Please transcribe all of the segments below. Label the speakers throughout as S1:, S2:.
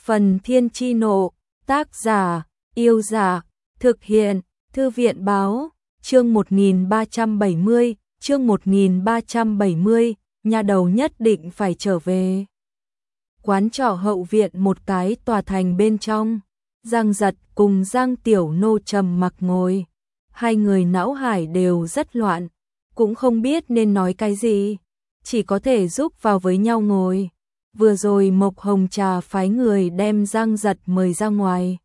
S1: Phần Thiên Chi Nộ, tác giả, Yêu Giả, thực hiện, Thư viện Báo, chương 1370, nhà đầu nhất định phải trở về. Quán trọ hậu viện một cái tòa thành bên trong, Giang Giật cùng Giang Tiểu Nô trầm mặc ngồi. Hai người não hải đều rất loạn, cũng không biết nên nói cái gì, chỉ có thể giúp vào với nhau ngồi. Vừa rồi Mộc Hồng Trà phái người đem Giang Giật mời ra ngoài.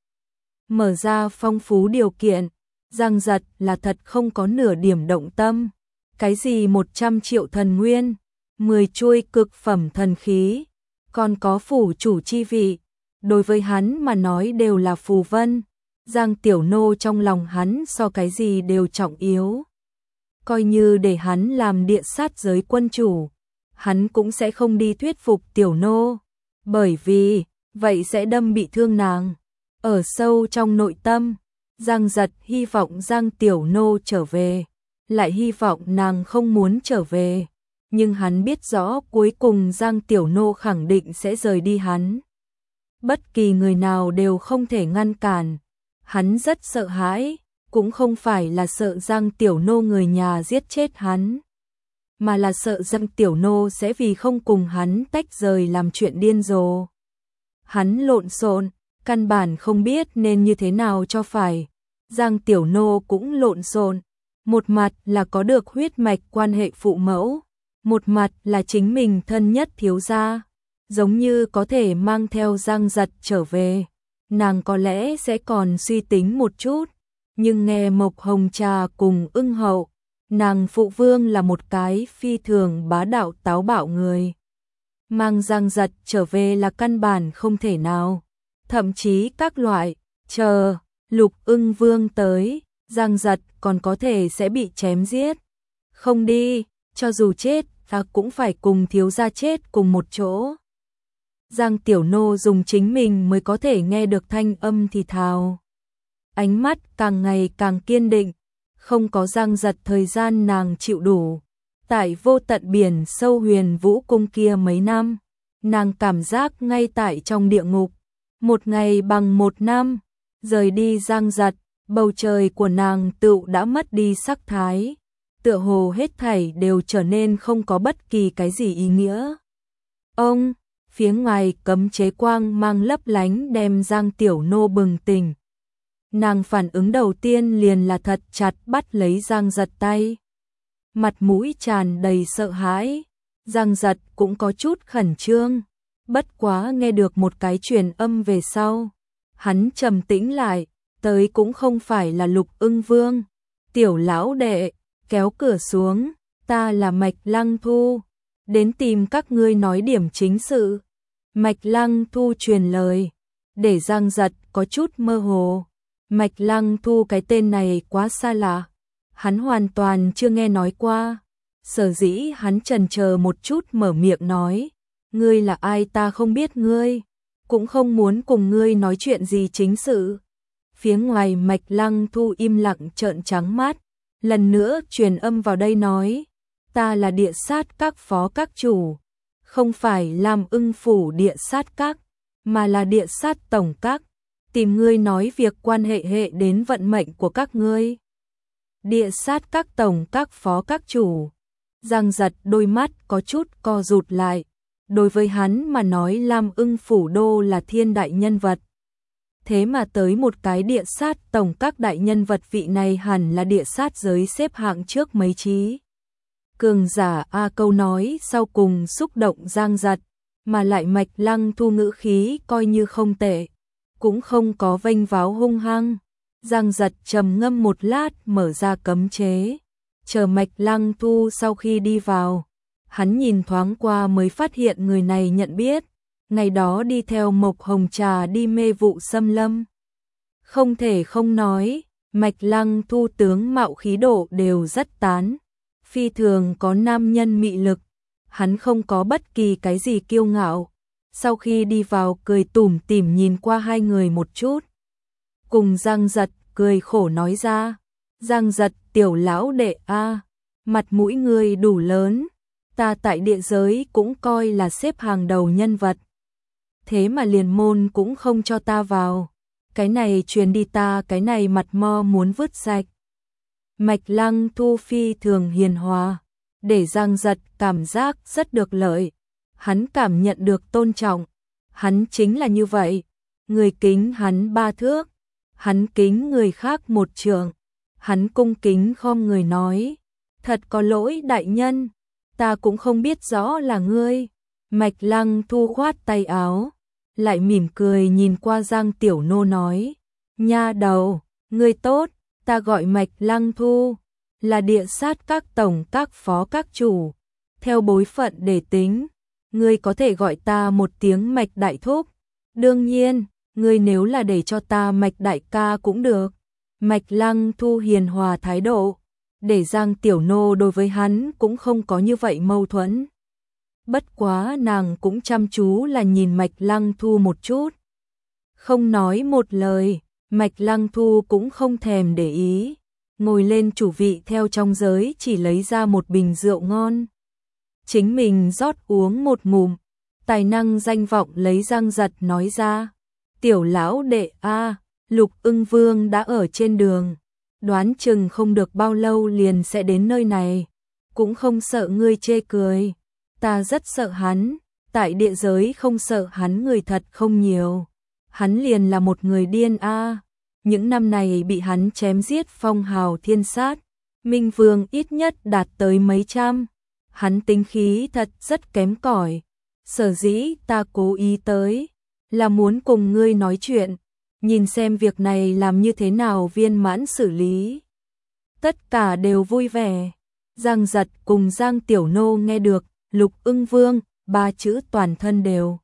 S1: Mở ra phong phú điều kiện, Giang Giật là thật không có nửa điểm động tâm. Cái gì 100 triệu thần nguyên, 10 chuôi cực phẩm thần khí, còn có phủ chủ chi vị, đối với hắn mà nói đều là phù vân. Giang Tiểu Nô trong lòng hắn so cái gì đều trọng yếu. Coi như để hắn làm địa sát giới quân chủ, hắn cũng sẽ không đi thuyết phục Tiểu Nô, bởi vì vậy sẽ đâm bị thương nàng. Ở sâu trong nội tâm, Giang Giật hy vọng Giang Tiểu Nô trở về, lại hy vọng nàng không muốn trở về, nhưng hắn biết rõ cuối cùng Giang Tiểu Nô khẳng định sẽ rời đi hắn. Bất kỳ người nào đều không thể ngăn cản. Hắn rất sợ hãi, cũng không phải là sợ Giang Tiểu Nô người nhà giết chết hắn, mà là sợ Giang Tiểu Nô sẽ vì không cùng hắn tách rời làm chuyện điên rồ. Hắn lộn xộn, căn bản không biết nên như thế nào cho phải. Giang Tiểu Nô cũng lộn xộn, một mặt là có được huyết mạch quan hệ phụ mẫu, một mặt là chính mình thân nhất thiếu gia, giống như có thể mang theo Giang Giật trở về. Nàng có lẽ sẽ còn suy tính một chút, nhưng nghe Mộc Hồng Trà cùng Ưng Hậu, nàng phụ vương là một cái phi thường bá đạo táo bạo người. Mang Giang Giật trở về là căn bản không thể nào. Thậm chí các loại, chờ, Lục Ưng Vương tới, Giang Giật còn có thể sẽ bị chém giết. Không đi, cho dù chết, ta cũng phải cùng thiếu gia chết cùng một chỗ. Giang Tiểu Nô dùng chính mình mới có thể nghe được thanh âm thì thào. Ánh mắt càng ngày càng kiên định, không có Giang Giật thời gian nàng chịu đủ. Tại vô tận biển sâu Huyền Vũ Cung kia mấy năm, nàng cảm giác ngay tại trong địa ngục. Một ngày bằng một năm, rời đi Giang Giật, bầu trời của nàng tựu đã mất đi sắc thái. Tựa hồ hết thảy đều trở nên không có bất kỳ cái gì ý nghĩa. Phía ngoài cấm chế quang mang lấp lánh đem Giang Tiểu Nô bừng tỉnh. Nàng phản ứng đầu tiên liền là thật chặt bắt lấy Giang Giật tay. Mặt mũi tràn đầy sợ hãi, Giang Giật cũng có chút khẩn trương. Bất quá nghe được một cái truyền âm về sau, hắn trầm tĩnh lại, tới cũng không phải là Lục Ưng Vương. Tiểu lão đệ, kéo cửa xuống, ta là Mạch Lăng Thu, đến tìm các ngươi nói điểm chính sự. Mạch Lăng Thu truyền lời, để Giang Giật có chút mơ hồ. Mạch Lăng Thu cái tên này quá xa lạ, hắn hoàn toàn chưa nghe nói qua. Sở dĩ hắn chần chờ một chút mở miệng nói, ngươi là ai ta không biết ngươi, cũng không muốn cùng ngươi nói chuyện gì chính sự. Phía ngoài Mạch Lăng Thu im lặng trợn trắng mắt, lần nữa truyền âm vào đây nói, ta là địa sát các phó các chủ, không phải Lam Ưng phủ địa sát các, mà là địa sát tổng các, tìm ngươi nói việc quan hệ đến vận mệnh của các ngươi. Địa sát các tổng các phó các chủ. Giang Giật đôi mắt có chút co rụt lại, đối với hắn mà nói Lam Ưng phủ đô là thiên đại nhân vật. Thế mà tới một cái địa sát tổng các đại nhân vật, vị này hẳn là địa sát giới xếp hạng trước mấy trí. Cường giả A câu nói sau cùng xúc động Giang Giật, mà lại Mạch Lăng Thu ngữ khí coi như không tệ, cũng không có vênh váo hung hăng. Giang Giật trầm ngâm một lát mở ra cấm chế, chờ Mạch Lăng Thu sau khi đi vào. Hắn nhìn thoáng qua mới phát hiện người này nhận biết, ngày đó đi theo Mộc Hồng Trà đi mê vụ xâm lâm. Không thể không nói, Mạch Lăng Thu tướng mạo khí độ đều rất tán, phi thường có nam nhân mị lực, hắn không có bất kỳ cái gì kiêu ngạo. Sau khi đi vào cười tủm tỉm nhìn qua hai người một chút, cùng Giang Giật cười khổ nói ra, Giang Giật tiểu lão đệ a, mặt mũi ngươi đủ lớn, ta tại địa giới cũng coi là xếp hàng đầu nhân vật. thế mà liền môn cũng không cho ta vào. Cái này truyền đi ta cái này mặt mo muốn vứt sạch. Mạch Lăng Thu phi thường hiền hòa, để Giang Giật cảm giác rất được lợi. Hắn cảm nhận được tôn trọng, hắn chính là như vậy. Người kính hắn 3 thước, hắn kính người khác 1 trượng. Hắn cung kính khom người nói, thật có lỗi đại nhân, ta cũng không biết rõ là ngươi. Mạch Lăng Thu khoát tay áo, lại mỉm cười nhìn qua Giang Tiểu Nô nói, nha đầu, ngươi tốt, ta gọi Mạch Lăng Thu, là địa sát các tổng các phó các chủ, theo bối phận để tính, ngươi có thể gọi ta một tiếng Mạch Đại Thúc, đương nhiên, ngươi nếu là để cho ta Mạch Đại Ca cũng được. Mạch Lăng Thu hiền hòa thái độ, để Giang Tiểu Nô đối với hắn cũng không có như vậy mâu thuẫn. Bất quá nàng cũng chăm chú là nhìn Mạch Lăng Thu một chút. Không nói một lời, Mạch Lăng Thu cũng không thèm để ý. Ngồi lên chủ vị theo trong giới chỉ lấy ra một bình rượu ngon. Chính mình rót uống một ngụm, tài năng danh vọng lấy Giang Giật nói ra. Tiểu lão đệ a, Lục Ưng Vương đã ở trên đường, đoán chừng không được bao lâu liền sẽ đến nơi này, cũng không sợ ngươi chê cười. Ta rất sợ hắn, tại địa giới không sợ hắn người thật không nhiều. Hắn liền là một người điên a. Những năm này bị hắn chém giết phong hào thiên sát, Minh Vương ít nhất đạt tới mấy trăm. Hắn tính khí thật rất kém cỏi. Sở dĩ ta cố ý tới, là muốn cùng ngươi nói chuyện, nhìn xem việc này làm như thế nào viên mãn xử lý. Tất cả đều vui vẻ. Giang Giật cùng Giang Tiểu Nô nghe được Lục Ưng Vương 3 chữ toàn thân đều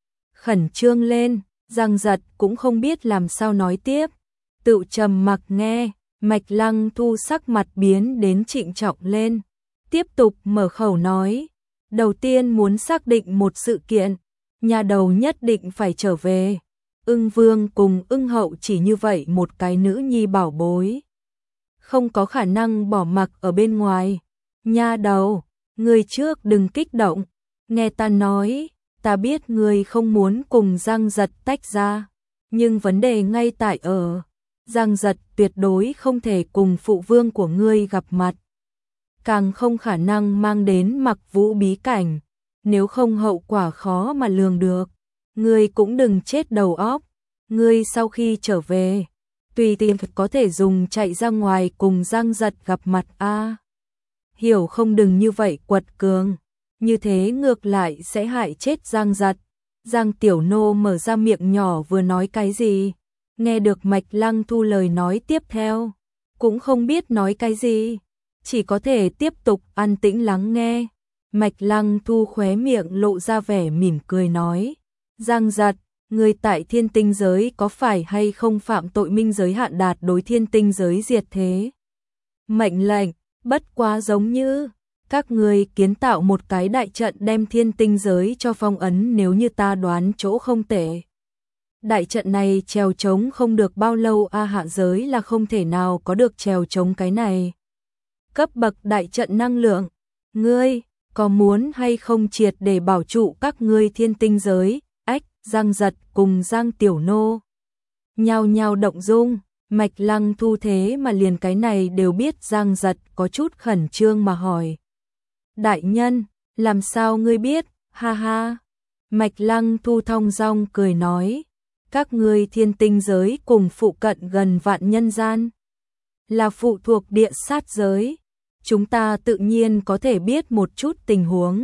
S1: khẩn trương lên. Giang Giật cũng không biết làm sao nói tiếp, tự trầm mặc nghe. Mạch Lăng Thu sắc mặt biến đến trịnh trọng lên, tiếp tục mở khẩu nói, đầu tiên muốn xác định một sự kiện, nhà đầu nhất định phải trở về. Ưng Vương cùng Ưng Hậu chỉ như vậy một cái nữ nhi bảo bối, không có khả năng bỏ mặc ở bên ngoài. Nha đầu, ngươi trước đừng kích động, nghe ta nói, ta biết ngươi không muốn cùng Giang Giật tách ra, nhưng vấn đề ngay tại ở, Giang Giật tuyệt đối không thể cùng phụ vương của ngươi gặp mặt, càng không khả năng mang đến Mặc Vũ bí cảnh, nếu không hậu quả khó mà lường được. Ngươi cũng đừng chết đầu óc, ngươi sau khi trở về, tùy tiện có thể dùng chạy ra ngoài cùng Giang Giật gặp mặt a. Hiểu không, đừng như vậy quật cường, như thế ngược lại sẽ hại chết Giang Giật. Giang Tiểu Nô mở ra miệng nhỏ vừa nói cái gì, nghe được Mạch Lăng Thu lời nói tiếp theo, cũng không biết nói cái gì, chỉ có thể tiếp tục an tĩnh lắng nghe. Mạch Lăng Thu khóe miệng lộ ra vẻ mỉm cười nói, Giang Giật, người tại thiên tinh giới có phải hay không phạm tội minh giới hạn đạt đối thiên tinh giới diệt thế mệnh lệnh, bất quá giống như các người kiến tạo một cái đại trận đem thiên tinh giới cho phong ấn, nếu như ta đoán chỗ không tệ. Đại trận này trèo trống không được bao lâu a, hạ giới là không thể nào có được trèo trống cái này. Cấp bậc đại trận năng lượng, ngươi có muốn hay không triệt để bảo trụ các ngươi thiên tinh giới? Ách, Giang Giật cùng Giang Tiểu Nô nhao nhao động dung. Mạch Lăng Thu thế mà liền cái này đều biết. Giang Giật có chút khẩn trương mà hỏi, đại nhân, làm sao ngươi biết? Ha ha. Mạch Lăng Thu thong dong cười nói, các ngươi thiên tinh giới cùng phụ cận gần vạn nhân gian, là phụ thuộc địa sát giới, chúng ta tự nhiên có thể biết một chút tình huống,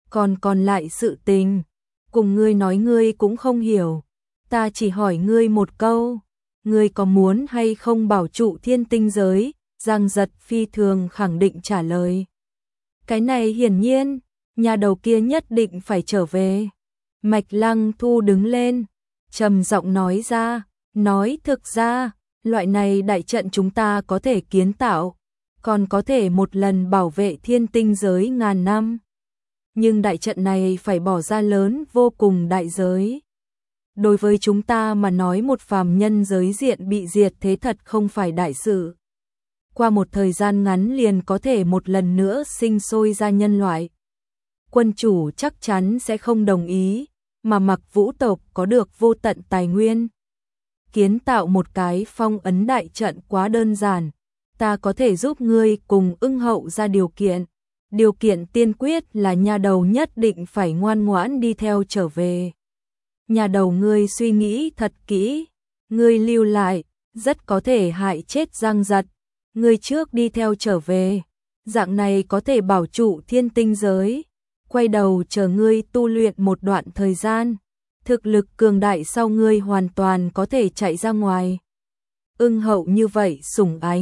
S1: còn lại sự tình, cùng ngươi nói ngươi cũng không hiểu, ta chỉ hỏi ngươi một câu, ngươi có muốn hay không bảo trụ thiên tinh giới? Giang Giật phi thường khẳng định trả lời, cái này hiển nhiên, nhà đầu kia nhất định phải trở về. Mạch Lăng Thu đứng lên, trầm giọng nói ra, nói thực ra, loại này đại trận chúng ta có thể kiến tạo, còn có thể một lần bảo vệ thiên tinh giới ngàn năm. Nhưng đại trận này phải bỏ ra lớn vô cùng đại giới. Đối với chúng ta mà nói, một phàm nhân giới diện bị diệt thế thật không phải đại sự. Qua một thời gian ngắn liền có thể một lần nữa sinh sôi ra nhân loại. Quân chủ chắc chắn sẽ không đồng ý, mà Mặc Vũ tộc có được vô tận tài nguyên. Kiến tạo một cái phong ấn đại trận quá đơn giản, ta có thể giúp ngươi cùng Ưng hậu ra điều kiện. Điều kiện tiên quyết là nha đầu nhất định phải ngoan ngoãn đi theo trở về. Nhà đầu ngươi suy nghĩ thật kỹ, ngươi lưu lại, rất có thể hại chết Giang Giật. Ngươi trước đi theo trở về, dạng này có thể bảo trụ thiên tinh giới. Quay đầu chờ ngươi tu luyện một đoạn thời gian, thực lực cường đại sau ngươi hoàn toàn có thể chạy ra ngoài. Ưng hậu như vậy sủng ái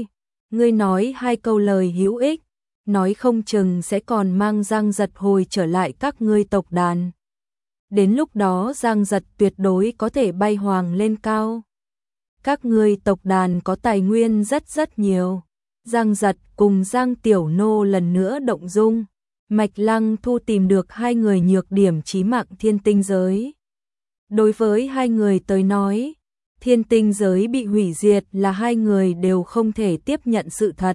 S1: ngươi nói 2 câu lời hữu ích, nói không chừng sẽ còn mang Giang Giật hồi trở lại các ngươi tộc đàn. Đến lúc đó Giang Giật tuyệt đối có thể bay hoàng lên cao. Các ngươi tộc đàn có tài nguyên rất nhiều. Giang Giật cùng Giang Tiểu Nô lần nữa động dung. Mạch Lăng Thu tìm được 2 người nhược điểm chí mạng thiên tinh giới. Đối với 2 người tới nói, thiên tinh giới bị hủy diệt là 2 người đều không thể tiếp nhận sự thật.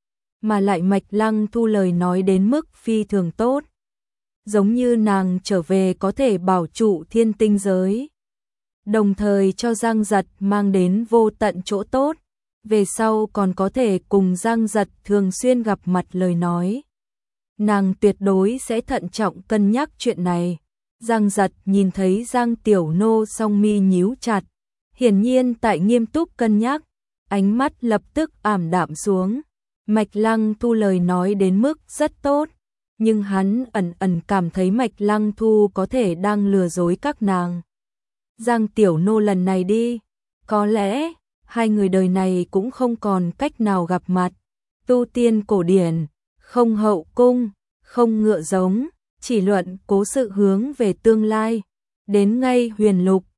S1: Mà lại Mạch Lăng Thu lời nói đến mức phi thường tốt. Giống như nàng trở về có thể bảo trụ thiên tinh giới. Đồng thời cho Giang Giật mang đến vô tận chỗ tốt. Về sau còn có thể cùng Giang Giật thường xuyên gặp mặt lời nói. Nàng tuyệt đối sẽ thận trọng cân nhắc chuyện này. Giang Giật nhìn thấy Giang Tiểu Nô song mi nhíu chặt. Hiển nhiên tại nghiêm túc cân nhắc, ánh mắt lập tức ảm đạm xuống. Mạch Lăng Thu lời nói đến mức rất tốt, nhưng hắn ẩn cảm thấy Mạch Lăng Thu có thể đang lừa dối các nàng. Giang Tiểu Nô lần này đi, có lẽ 2 người đời này cũng không còn cách nào gặp mặt. Tu tiên cổ điển, không hậu cung, không ngựa giống, chỉ luận cố sự hướng về tương lai. Đến ngay huyền lục,